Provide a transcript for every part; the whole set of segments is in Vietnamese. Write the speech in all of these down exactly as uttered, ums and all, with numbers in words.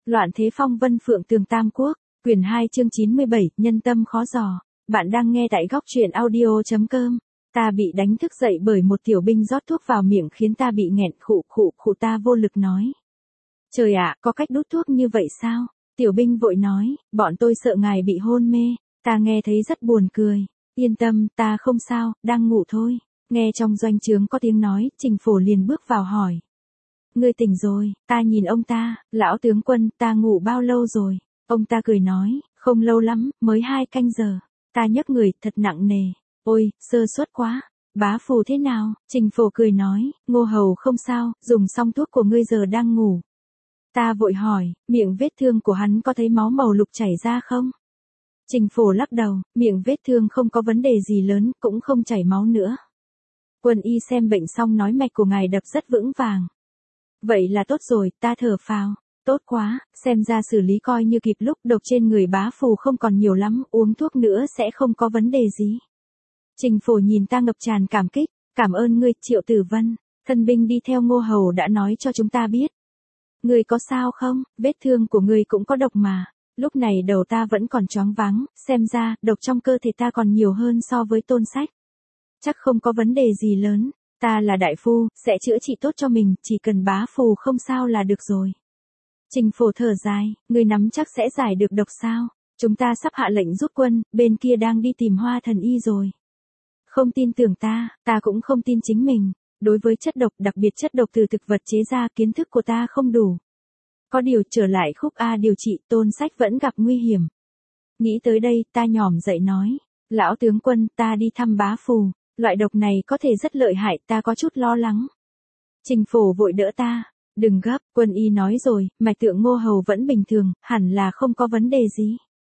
Loạn thế phong vân phượng tường tam quốc, quyển hai chương chín mươi bảy, nhân tâm khó dò. Bạn đang nghe tại góc truyện audio.com. Ta bị đánh thức dậy bởi một tiểu binh rót thuốc vào miệng khiến ta bị nghẹn khụ khụ khụ ta vô lực nói. Trời ạ, có cách đút thuốc như vậy sao? Tiểu binh vội nói, bọn tôi sợ ngài bị hôn mê. Ta nghe thấy rất buồn cười. Yên tâm, ta không sao, đang ngủ thôi. Nghe trong doanh trướng có tiếng nói, Trình Phổ liền bước vào hỏi. Ngươi tỉnh rồi, ta nhìn ông ta, lão tướng quân, ta ngủ bao lâu rồi? Ông ta cười nói, không lâu lắm, mới hai canh giờ. Ta nhấc người, thật nặng nề. Ôi, sơ suất quá. Bá Phù thế nào? Trình Phổ cười nói, Ngô Hầu không sao, dùng xong thuốc của ngươi giờ đang ngủ. Ta vội hỏi, miệng vết thương của hắn có thấy máu màu lục chảy ra không? Trình Phổ lắc đầu, miệng vết thương không có vấn đề gì lớn, cũng không chảy máu nữa. Quân y xem bệnh xong nói mạch của ngài đập rất vững vàng. Vậy là tốt rồi, ta thở phào. Tốt quá, xem ra xử lý coi như kịp lúc, độc trên người Bá Phù không còn nhiều lắm, uống thuốc nữa sẽ không có vấn đề gì. Trình Phổ nhìn ta ngập tràn cảm kích, cảm ơn ngươi, Triệu Tử Vân, thân binh đi theo Ngô Hầu đã nói cho chúng ta biết. Ngươi có sao không, vết thương của ngươi cũng có độc mà. Lúc này đầu ta vẫn còn choáng váng, xem ra, độc trong cơ thể ta còn nhiều hơn so với Tôn Sách. Chắc không có vấn đề gì lớn. Ta là đại phu, sẽ chữa trị tốt cho mình, chỉ cần Bá Phù không sao là được rồi. Trình Phổ thở dài, ngươi nắm chắc sẽ giải được độc sao? Chúng ta sắp hạ lệnh rút quân, bên kia đang đi tìm Hoa Thần Y rồi. Không tin tưởng ta, ta cũng không tin chính mình. Đối với chất độc, đặc biệt chất độc từ thực vật chế ra, kiến thức của ta không đủ. Có điều trở lại khúc A điều trị, Tôn Sách vẫn gặp nguy hiểm. Nghĩ tới đây, ta nhỏm dậy nói, lão tướng quân, ta đi thăm Bá Phù. Loại độc này có thể rất lợi hại, ta có chút lo lắng. Trình Phổ vội đỡ ta, đừng gấp, quân y nói rồi, mạch tượng Ngô Hầu vẫn bình thường, hẳn là không có vấn đề gì.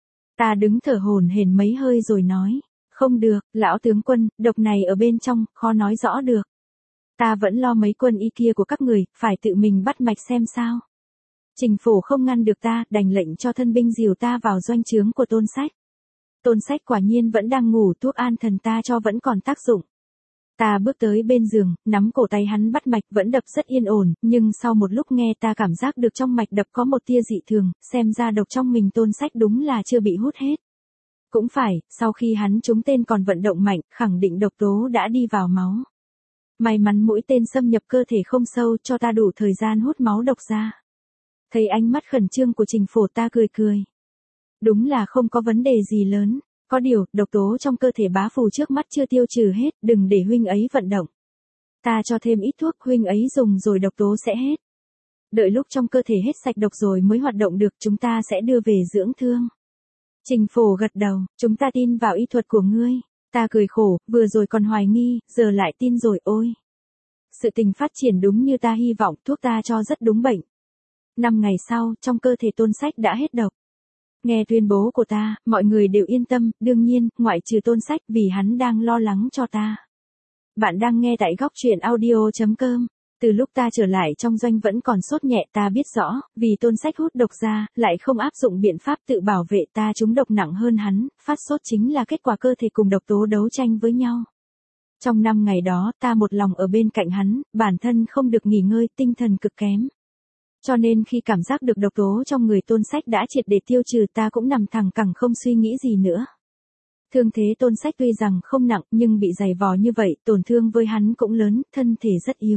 Ta đứng thở hổn hển mấy hơi rồi nói, không được, lão tướng quân, độc này ở bên trong, khó nói rõ được. Ta vẫn lo mấy quân y kia của các người, phải tự mình bắt mạch xem sao. Trình Phổ không ngăn được ta, đành lệnh cho thân binh dìu ta vào doanh trướng của Tôn Sách. Tôn Sách quả nhiên vẫn đang ngủ, thuốc an thần ta cho vẫn còn tác dụng. Ta bước tới bên giường, nắm cổ tay hắn bắt mạch vẫn đập rất yên ổn, nhưng sau một lúc nghe ta cảm giác được trong mạch đập có một tia dị thường, xem ra độc trong mình Tôn Sách đúng là chưa bị hút hết. Cũng phải, sau khi hắn trúng tên còn vận động mạnh, khẳng định độc tố đã đi vào máu. May mắn mũi tên xâm nhập cơ thể không sâu, cho ta đủ thời gian hút máu độc ra. Thấy ánh mắt khẩn trương của Trình Phổ ta cười cười. Đúng là không có vấn đề gì lớn, có điều, độc tố trong cơ thể Bá Phù trước mắt chưa tiêu trừ hết, đừng để huynh ấy vận động. Ta cho thêm ít thuốc, huynh ấy dùng rồi độc tố sẽ hết. Đợi lúc trong cơ thể hết sạch độc rồi mới hoạt động được, chúng ta sẽ đưa về dưỡng thương. Trình Phổ gật đầu, chúng ta tin vào y thuật của ngươi. Ta cười khổ, vừa rồi còn hoài nghi, giờ lại tin rồi ôi. Sự tình phát triển đúng như ta hy vọng, thuốc ta cho rất đúng bệnh. Năm ngày sau, trong cơ thể Tôn Sách đã hết độc. Nghe tuyên bố của ta, mọi người đều yên tâm, đương nhiên, ngoại trừ Tôn Sách vì hắn đang lo lắng cho ta. Bạn đang nghe tại góc truyện audio.com. Từ lúc ta trở lại trong doanh vẫn còn sốt nhẹ, ta biết rõ, vì Tôn Sách hút độc ra, lại không áp dụng biện pháp tự bảo vệ, ta trúng độc nặng hơn hắn, phát sốt chính là kết quả cơ thể cùng độc tố đấu tranh với nhau. Trong năm ngày đó, ta một lòng ở bên cạnh hắn, bản thân không được nghỉ ngơi, tinh thần cực kém. Cho nên khi cảm giác được độc tố trong người Tôn Sách đã triệt để tiêu trừ, ta cũng nằm thẳng cẳng không suy nghĩ gì nữa. Thương thế Tôn Sách tuy rằng không nặng nhưng bị dày vò như vậy, tổn thương với hắn cũng lớn, thân thể rất yếu.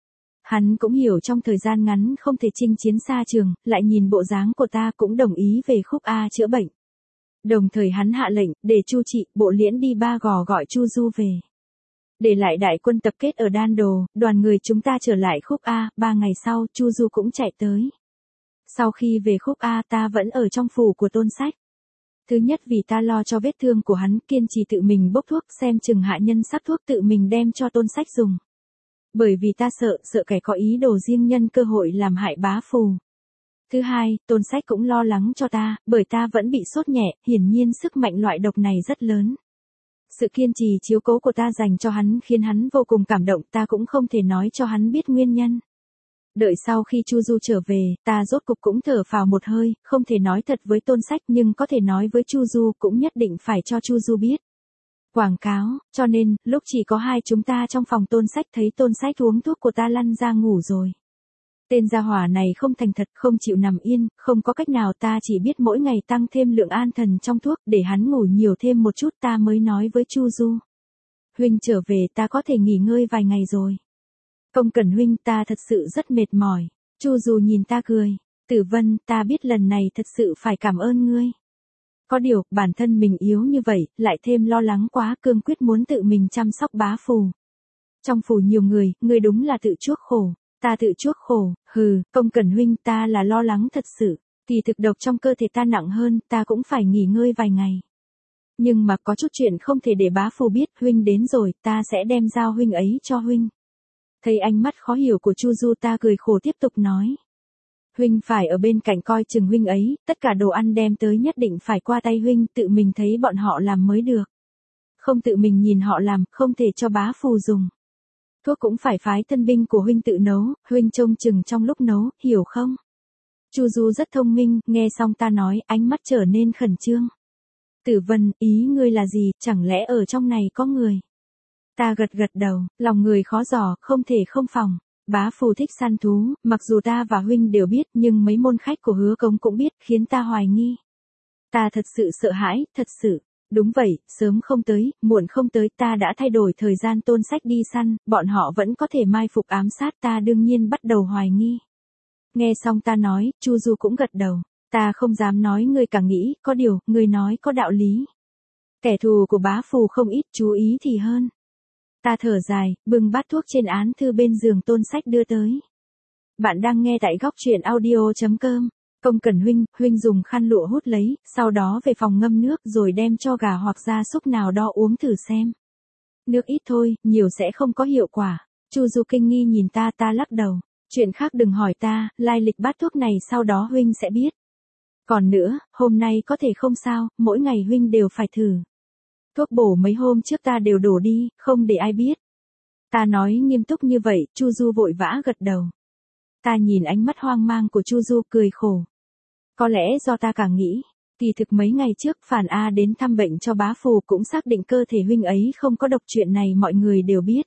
Hắn cũng hiểu trong thời gian ngắn không thể chinh chiến xa trường, lại nhìn bộ dáng của ta cũng đồng ý về khúc A chữa bệnh. Đồng thời hắn hạ lệnh, để Chu Trị, Bộ Liễn đi Ba Gò gọi Chu Du về. Để lại đại quân tập kết ở Đan Đồ, đoàn người chúng ta trở lại khúc A, ba ngày sau, Chu Du cũng chạy tới. Sau khi về khúc A ta vẫn ở trong phủ của Tôn Sách. Thứ nhất vì ta lo cho vết thương của hắn, kiên trì tự mình bốc thuốc, xem chừng hạ nhân sắc thuốc tự mình đem cho Tôn Sách dùng. Bởi vì ta sợ, sợ kẻ có ý đồ riêng nhân cơ hội làm hại Bá Phù. Thứ hai, Tôn Sách cũng lo lắng cho ta, bởi ta vẫn bị sốt nhẹ, hiển nhiên sức mạnh loại độc này rất lớn. Sự kiên trì chiếu cố của ta dành cho hắn khiến hắn vô cùng cảm động, ta cũng không thể nói cho hắn biết nguyên nhân. Đợi sau khi Chu Du trở về, ta rốt cục cũng thở phào một hơi, không thể nói thật với Tôn Sách nhưng có thể nói với Chu Du, cũng nhất định phải cho Chu Du biết. Quảng cáo, cho nên, lúc chỉ có hai chúng ta trong phòng Tôn Sách thấy Tôn Sách uống thuốc của ta lăn ra ngủ rồi. Tên gia hỏa này không thành thật, không chịu nằm yên, không có cách nào, ta chỉ biết mỗi ngày tăng thêm lượng an thần trong thuốc để hắn ngủ nhiều thêm một chút, ta mới nói với Chu Du. Huynh trở về, ta có thể nghỉ ngơi vài ngày rồi. Không cần huynh, ta thật sự rất mệt mỏi. Chu Du nhìn ta cười. Tử Vân, ta biết lần này thật sự phải cảm ơn ngươi. Có điều, bản thân mình yếu như vậy, lại thêm lo lắng quá, cương quyết muốn tự mình chăm sóc bá phù. Trong phủ nhiều người, ngươi đúng là tự chuốc khổ. Ta tự chuốc khổ, hừ, Công Cẩn huynh, ta là lo lắng thật sự. Kỳ thực độc trong cơ thể ta nặng hơn, ta cũng phải nghỉ ngơi vài ngày. Nhưng mà có chút chuyện không thể để bá phù biết, huynh đến rồi, ta sẽ đem giao huynh ấy cho huynh. Thấy ánh mắt khó hiểu của Chu Du, ta cười khổ tiếp tục nói. Huynh phải ở bên cạnh coi chừng huynh ấy, tất cả đồ ăn đem tới nhất định phải qua tay huynh, tự mình thấy bọn họ làm mới được. Không tự mình nhìn họ làm, không thể cho bá phù dùng. Thuốc cũng phải phái thân binh của huynh tự nấu, huynh trông chừng trong lúc nấu, hiểu không? Chu Du rất thông minh, nghe xong ta nói, ánh mắt trở nên khẩn trương. Tử Vân, ý ngươi là gì, chẳng lẽ ở trong này có người? Ta gật gật đầu, lòng người khó dò, không thể không phòng. Bá phù thích săn thú, mặc dù ta và huynh đều biết, nhưng mấy môn khách của Hứa Cống cũng biết, khiến ta hoài nghi. Ta thật sự sợ hãi, thật sự. Đúng vậy, sớm không tới, muộn không tới, ta đã thay đổi thời gian Tôn Sách đi săn, bọn họ vẫn có thể mai phục ám sát ta, đương nhiên bắt đầu hoài nghi. Nghe xong ta nói, Chu Du cũng gật đầu. Ta không dám nói, ngươi càng nghĩ, có điều, ngươi nói có đạo lý. Kẻ thù của bá phù không ít, chú ý thì hơn. Ta thở dài, bưng bát thuốc trên án thư bên giường Tôn Sách đưa tới. Bạn đang nghe tại góc truyện audio chấm com. Công Cẩn huynh, huynh dùng khăn lụa hút lấy, sau đó về phòng ngâm nước rồi đem cho gà hoặc gia súc nào đó uống thử xem. Nước ít thôi, nhiều sẽ không có hiệu quả. Chu Du kinh nghi nhìn ta, ta lắc đầu. Chuyện khác đừng hỏi ta, lai lịch bát thuốc này sau đó huynh sẽ biết. Còn nữa, hôm nay có thể không sao, mỗi ngày huynh đều phải thử. Thuốc bổ mấy hôm trước ta đều đổ đi, không để ai biết. Ta nói nghiêm túc như vậy, Chu Du vội vã gật đầu. Ta nhìn ánh mắt hoang mang của Chu Du cười khổ. Có lẽ do ta càng nghĩ, kỳ thực mấy ngày trước Phản A đến thăm bệnh cho bá phù cũng xác định cơ thể huynh ấy không có độc, chuyện này mọi người đều biết.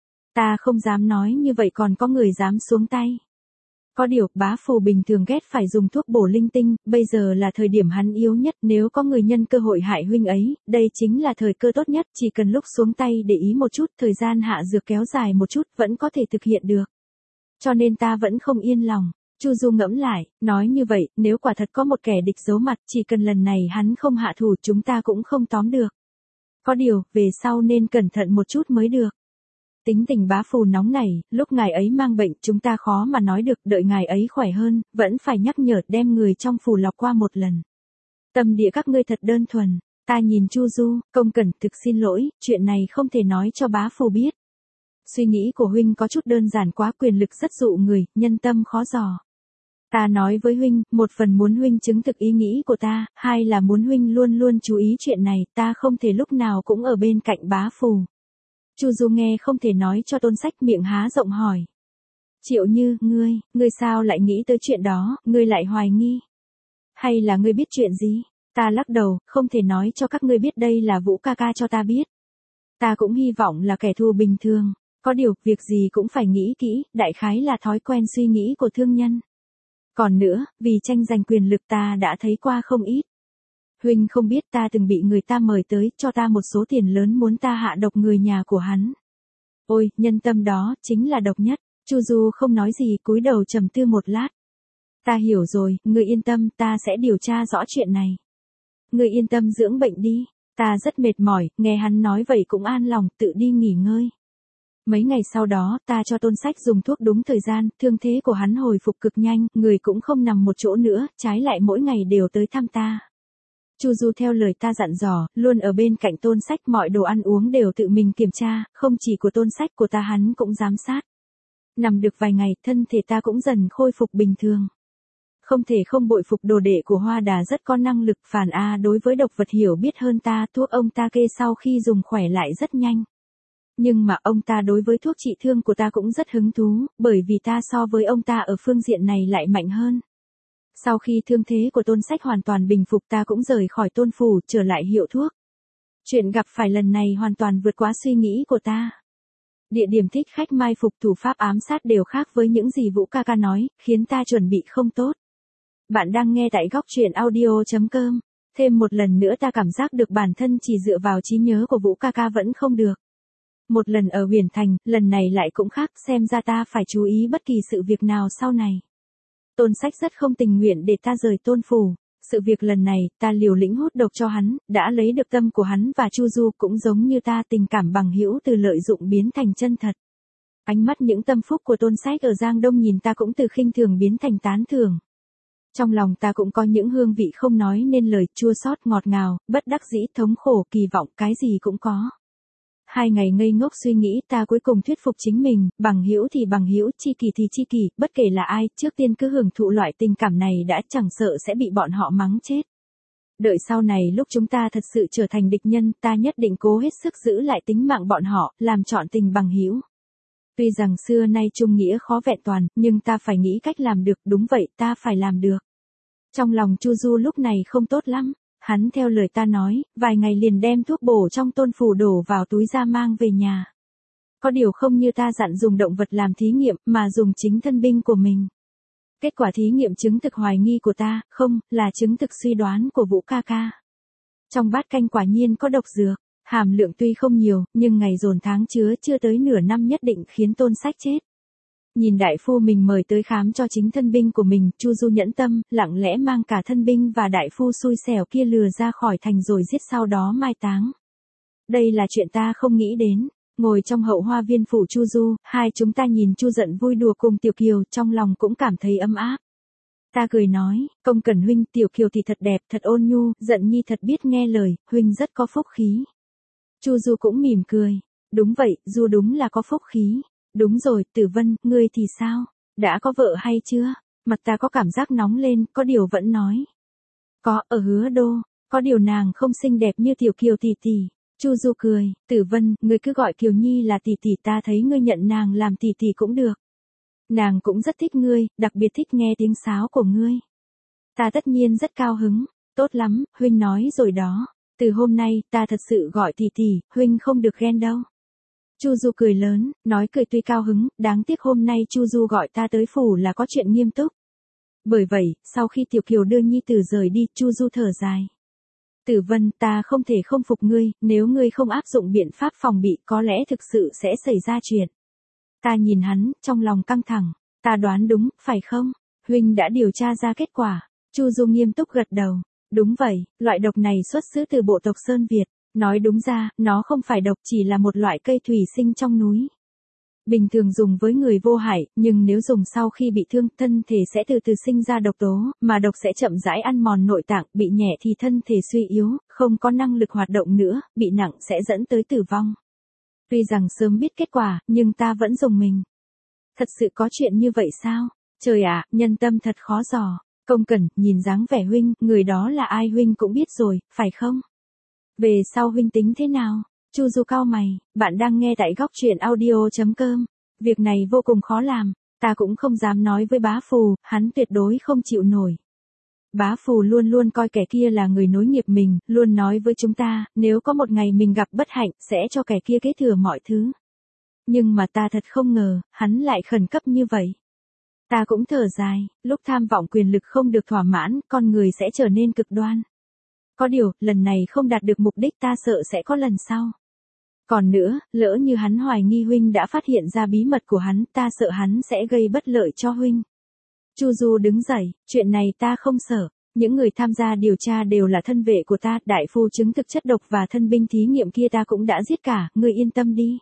Ta không dám nói như vậy còn có người dám xuống tay. Có điều, bá phù bình thường ghét phải dùng thuốc bổ linh tinh, bây giờ là thời điểm hắn yếu nhất, nếu có người nhân cơ hội hại huynh ấy, đây chính là thời cơ tốt nhất, chỉ cần lúc xuống tay để ý một chút, thời gian hạ dược kéo dài một chút, vẫn có thể thực hiện được. Cho nên ta vẫn không yên lòng. Chu Du ngẫm lại, nói như vậy, nếu quả thật có một kẻ địch giấu mặt, chỉ cần lần này hắn không hạ thủ chúng ta cũng không tóm được. Có điều, về sau nên cẩn thận một chút mới được. Tính tình bá phù nóng này, lúc ngài ấy mang bệnh chúng ta khó mà nói được, đợi ngài ấy khỏe hơn, vẫn phải nhắc nhở đem người trong phủ lọc qua một lần. Tâm địa các ngươi thật đơn thuần. Ta nhìn Chu Du, Công Cẩn, thực xin lỗi, chuyện này không thể nói cho bá phù biết. Suy nghĩ của huynh có chút đơn giản quá, quyền lực rất dụ người, nhân tâm khó dò. Ta nói với huynh, một phần muốn huynh chứng thực ý nghĩ của ta, hai là muốn huynh luôn luôn chú ý chuyện này, ta không thể lúc nào cũng ở bên cạnh bá phù. Chu Du nghe không thể nói cho Tôn Sách, miệng há rộng hỏi. Triệu Như, ngươi, ngươi sao lại nghĩ tới chuyện đó, ngươi lại hoài nghi? Hay là ngươi biết chuyện gì? Ta lắc đầu, không thể nói cho các ngươi biết, đây là Vũ ca ca cho ta biết. Ta cũng hy vọng là kẻ thù bình thường. Có điều, việc gì cũng phải nghĩ kỹ, đại khái là thói quen suy nghĩ của thương nhân. Còn nữa, vì tranh giành quyền lực ta đã thấy qua không ít. Huynh không biết ta từng bị người ta mời tới, cho ta một số tiền lớn muốn ta hạ độc người nhà của hắn. Ôi, nhân tâm đó, chính là độc nhất. Chu Du không nói gì, cúi đầu trầm tư một lát. Ta hiểu rồi, ngươi yên tâm, ta sẽ điều tra rõ chuyện này. Ngươi yên tâm dưỡng bệnh đi, ta rất mệt mỏi, nghe hắn nói vậy cũng an lòng, tự đi nghỉ ngơi. Mấy ngày sau đó, ta cho Tôn Sách dùng thuốc đúng thời gian, thương thế của hắn hồi phục cực nhanh, người cũng không nằm một chỗ nữa, trái lại mỗi ngày đều tới thăm ta. Chu Du theo lời ta dặn dò, luôn ở bên cạnh Tôn Sách, mọi đồ ăn uống đều tự mình kiểm tra, không chỉ của Tôn Sách của ta hắn cũng giám sát. Nằm được vài ngày, thân thể ta cũng dần khôi phục bình thường. Không thể không bội phục đồ đệ của Hoa Đà rất có năng lực, Phản A đối với độc vật hiểu biết hơn ta, thuốc ông ta kê sau khi dùng khỏe lại rất nhanh. Nhưng mà ông ta đối với thuốc trị thương của ta cũng rất hứng thú, bởi vì ta so với ông ta ở phương diện này lại mạnh hơn. Sau khi thương thế của Tôn Sách hoàn toàn bình phục, ta cũng rời khỏi Tôn phủ, trở lại hiệu thuốc. Chuyện gặp phải lần này hoàn toàn vượt quá suy nghĩ của ta. Địa điểm thích khách mai phục thủ pháp ám sát đều khác với những gì Vũ ca ca nói, khiến ta chuẩn bị không tốt. Bạn đang nghe tại góc truyện audio.com. Thêm một lần nữa ta cảm giác được bản thân chỉ dựa vào trí nhớ của Vũ ca ca vẫn không được. Một lần ở Huyền Thành, lần này lại cũng khác, xem ra ta phải chú ý bất kỳ sự việc nào sau này. Tôn Sách rất không tình nguyện để ta rời Tôn phủ. Sự việc lần này, ta liều lĩnh hút độc cho hắn, đã lấy được tâm của hắn và Chu Du cũng giống như ta tình cảm bằng hữu từ lợi dụng biến thành chân thật. Ánh mắt những tâm phúc của Tôn Sách ở Giang Đông nhìn ta cũng từ khinh thường biến thành tán thưởng. Trong lòng ta cũng có những hương vị không nói nên lời, chua xót, ngọt ngào, bất đắc dĩ, thống khổ, kỳ vọng, cái gì cũng có. Hai ngày ngây ngốc suy nghĩ, ta cuối cùng thuyết phục chính mình, bằng hữu thì bằng hữu, tri kỷ thì tri kỷ, bất kể là ai, trước tiên cứ hưởng thụ loại tình cảm này đã, chẳng sợ sẽ bị bọn họ mắng chết. Đợi sau này lúc chúng ta thật sự trở thành địch nhân, ta nhất định cố hết sức giữ lại tính mạng bọn họ, làm trọn tình bằng hữu. Tuy rằng xưa nay chung nghĩa khó vẹn toàn, nhưng ta phải nghĩ cách làm được, đúng vậy, ta phải làm được. Trong lòng Chu Du lúc này không tốt lắm. Hắn theo lời ta nói, vài ngày liền đem thuốc bổ trong Tôn phủ đổ vào túi ra mang về nhà. Có điều không như ta dặn dùng động vật làm thí nghiệm, mà dùng chính thân binh của mình. Kết quả thí nghiệm chứng thực hoài nghi của ta, không, là chứng thực suy đoán của Vũ ca ca. Trong bát canh quả nhiên có độc dược, hàm lượng tuy không nhiều, nhưng ngày dồn tháng chứa chưa tới nửa năm nhất định khiến Tôn Sách chết. Nhìn đại phu mình mời tới khám cho chính thân binh của mình, Chu Du nhẫn tâm, lặng lẽ mang cả thân binh và đại phu xui xẻo kia lừa ra khỏi thành rồi giết sau đó mai táng. Đây là chuyện ta không nghĩ đến. Ngồi trong hậu hoa viên phủ Chu Du, hai chúng ta nhìn Chu Giận vui đùa cùng Tiểu Kiều, trong lòng cũng cảm thấy ấm áp. Ta cười nói, Công Cẩn huynh, Tiểu Kiều thì thật đẹp, thật ôn nhu, Giận nhi thật biết nghe lời, huynh rất có phúc khí. Chu Du cũng mỉm cười, đúng vậy, Du đúng là có phúc khí. Đúng rồi, Tử Vân, ngươi thì sao? Đã có vợ hay chưa? Mặt ta có cảm giác nóng lên, có điều vẫn nói. Có, ở Hứa Đô, có điều nàng không xinh đẹp như Tiểu Kiều tỷ tỷ. Chu Du cười, Tử Vân, ngươi cứ gọi Kiều Nhi là tỷ tỷ, ta thấy ngươi nhận nàng làm tỷ tỷ cũng được. Nàng cũng rất thích ngươi, đặc biệt thích nghe tiếng sáo của ngươi. Ta tất nhiên rất cao hứng, tốt lắm, huynh nói rồi đó. Từ hôm nay, ta thật sự gọi tỷ tỷ, huynh không được ghen đâu. Chu Du cười lớn, nói cười tuy cao hứng, đáng tiếc hôm nay Chu Du gọi ta tới phủ là có chuyện nghiêm túc. Bởi vậy, sau khi Tiểu Kiều đưa nhi tử rời đi, Chu Du thở dài. Tử Vân, ta không thể không phục ngươi, nếu ngươi không áp dụng biện pháp phòng bị, có lẽ thực sự sẽ xảy ra chuyện. Ta nhìn hắn, trong lòng căng thẳng, ta đoán đúng, phải không? Huynh đã điều tra ra kết quả. Chu Du nghiêm túc gật đầu. Đúng vậy, loại độc này xuất xứ từ bộ tộc Sơn Việt. Nói đúng ra, nó không phải độc, chỉ là một loại cây thủy sinh trong núi. Bình thường dùng với người vô hại, nhưng nếu dùng sau khi bị thương, thân thể sẽ từ từ sinh ra độc tố, mà độc sẽ chậm rãi ăn mòn nội tạng, bị nhẹ thì thân thể suy yếu, không có năng lực hoạt động nữa, bị nặng sẽ dẫn tới tử vong. Tuy rằng sớm biết kết quả, nhưng ta vẫn dùng mình. Thật sự có chuyện như vậy sao? Trời ạ, nhân tâm thật khó dò. Công Cẩn, nhìn dáng vẻ huynh, người đó là ai huynh cũng biết rồi, phải không? Về sau huynh tính thế nào? Chu Du cau mày, bạn đang nghe tại góc truyện audio.com. Việc này vô cùng khó làm, ta cũng không dám nói với bá phù, hắn tuyệt đối không chịu nổi. Bá phù luôn luôn coi kẻ kia là người nối nghiệp mình, luôn nói với chúng ta, nếu có một ngày mình gặp bất hạnh, sẽ cho kẻ kia kế thừa mọi thứ. Nhưng mà ta thật không ngờ, hắn lại khẩn cấp như vậy. Ta cũng thở dài, lúc tham vọng quyền lực không được thỏa mãn, con người sẽ trở nên cực đoan. Có điều, lần này không đạt được mục đích ta sợ sẽ có lần sau. Còn nữa, lỡ như hắn hoài nghi huynh đã phát hiện ra bí mật của hắn, ta sợ hắn sẽ gây bất lợi cho huynh. Chu Du đứng dậy, chuyện này ta không sợ. Những người tham gia điều tra đều là thân vệ của ta, đại phu chứng thực chất độc và thân binh thí nghiệm kia ta cũng đã giết cả, ngươi yên tâm đi.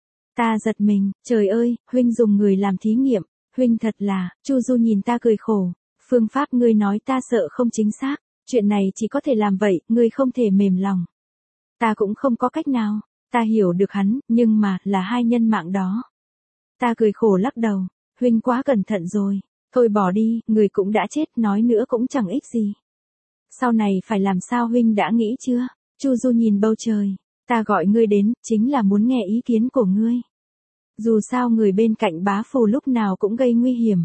Ta giật mình, trời ơi, huynh dùng người làm thí nghiệm, huynh thật là, Chu Du nhìn ta cười khổ. Phương pháp ngươi nói ta sợ không chính xác. Chuyện này chỉ có thể làm vậy, ngươi không thể mềm lòng. Ta cũng không có cách nào, ta hiểu được hắn, nhưng mà, là hai nhân mạng đó. Ta cười khổ lắc đầu, huynh quá cẩn thận rồi, thôi bỏ đi, người cũng đã chết, nói nữa cũng chẳng ích gì. Sau này phải làm sao huynh đã nghĩ chưa? Chu Du nhìn bầu trời, ta gọi ngươi đến, chính là muốn nghe ý kiến của ngươi. Dù sao người bên cạnh bá phù lúc nào cũng gây nguy hiểm.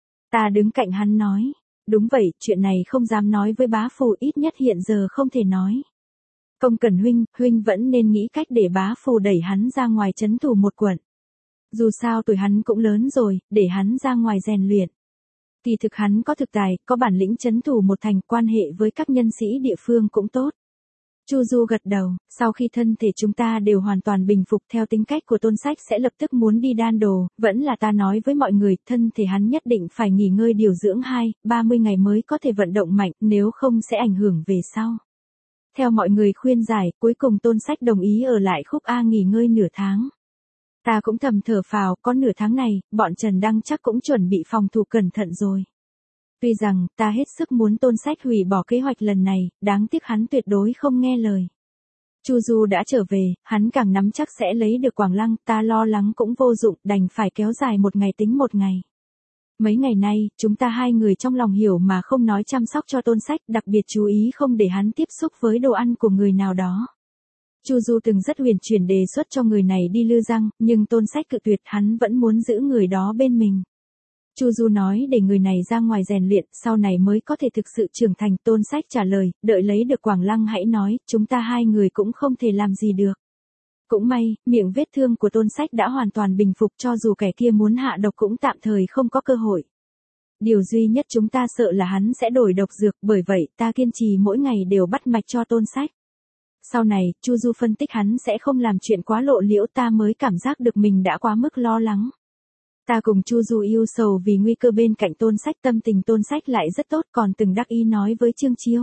Ta đứng cạnh hắn nói. Đúng vậy, chuyện này không dám nói với bá phù, ít nhất hiện giờ không thể nói. Công Cẩn huynh, huynh vẫn nên nghĩ cách để bá phù đẩy hắn ra ngoài trấn thủ một quận. Dù sao tuổi hắn cũng lớn rồi, để hắn ra ngoài rèn luyện. Kỳ thực hắn có thực tài, có bản lĩnh trấn thủ một thành, quan hệ với các nhân sĩ địa phương cũng tốt. Chu Du gật đầu, sau khi thân thể chúng ta đều hoàn toàn bình phục theo tính cách của Tôn Sách sẽ lập tức muốn đi đan đồ, vẫn là ta nói với mọi người, thân thể hắn nhất định phải nghỉ ngơi điều dưỡng hai, ba mươi ngày mới có thể vận động mạnh, nếu không sẽ ảnh hưởng về sau. Theo mọi người khuyên giải, cuối cùng Tôn Sách đồng ý ở lại Khúc A nghỉ ngơi nửa tháng. Ta cũng thầm thở phào, có nửa tháng này, bọn Trần Đăng chắc cũng chuẩn bị phòng thủ cẩn thận rồi. Tuy rằng, ta hết sức muốn Tôn Sách hủy bỏ kế hoạch lần này, đáng tiếc hắn tuyệt đối không nghe lời. Chu Du đã trở về, hắn càng nắm chắc sẽ lấy được Quảng Lăng, ta lo lắng cũng vô dụng, đành phải kéo dài một ngày tính một ngày. Mấy ngày nay, chúng ta hai người trong lòng hiểu mà không nói chăm sóc cho Tôn Sách, đặc biệt chú ý không để hắn tiếp xúc với đồ ăn của người nào đó. Chu Du từng rất huyền chuyển đề xuất cho người này đi Lư Giang, nhưng Tôn Sách cự tuyệt, hắn vẫn muốn giữ người đó bên mình. Chu Du nói để người này ra ngoài rèn luyện, sau này mới có thể thực sự trưởng thành. Tôn Sách trả lời, đợi lấy được Quảng Lăng hãy nói, chúng ta hai người cũng không thể làm gì được. Cũng may, miệng vết thương của Tôn Sách đã hoàn toàn bình phục, cho dù kẻ kia muốn hạ độc cũng tạm thời không có cơ hội. Điều duy nhất chúng ta sợ là hắn sẽ đổi độc dược, bởi vậy ta kiên trì mỗi ngày đều bắt mạch cho Tôn Sách. Sau này, Chu Du phân tích hắn sẽ không làm chuyện quá lộ liễu, ta mới cảm giác được mình đã quá mức lo lắng. Ta cùng Chu Du yêu sầu vì nguy cơ bên cạnh Tôn Sách, tâm tình Tôn Sách lại rất tốt, còn từng đắc ý nói với Trương Chiêu.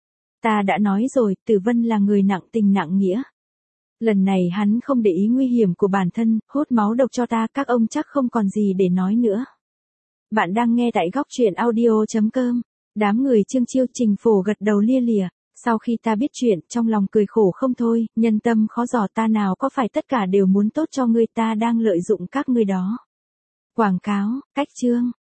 Ta đã nói rồi, Tử Vân là người nặng tình nặng nghĩa. Lần này hắn không để ý nguy hiểm của bản thân, hút máu độc cho ta, các ông chắc không còn gì để nói nữa. Bạn đang nghe tại góc truyện audio chấm com. Đám người Trương Chiêu Trình Phổ gật đầu lia lịa. Sau khi ta biết chuyện, trong lòng cười khổ không thôi, nhân tâm khó dò, ta nào có phải tất cả đều muốn tốt cho ngươi, ta đang lợi dụng các ngươi đó. Quảng cáo, cách chương.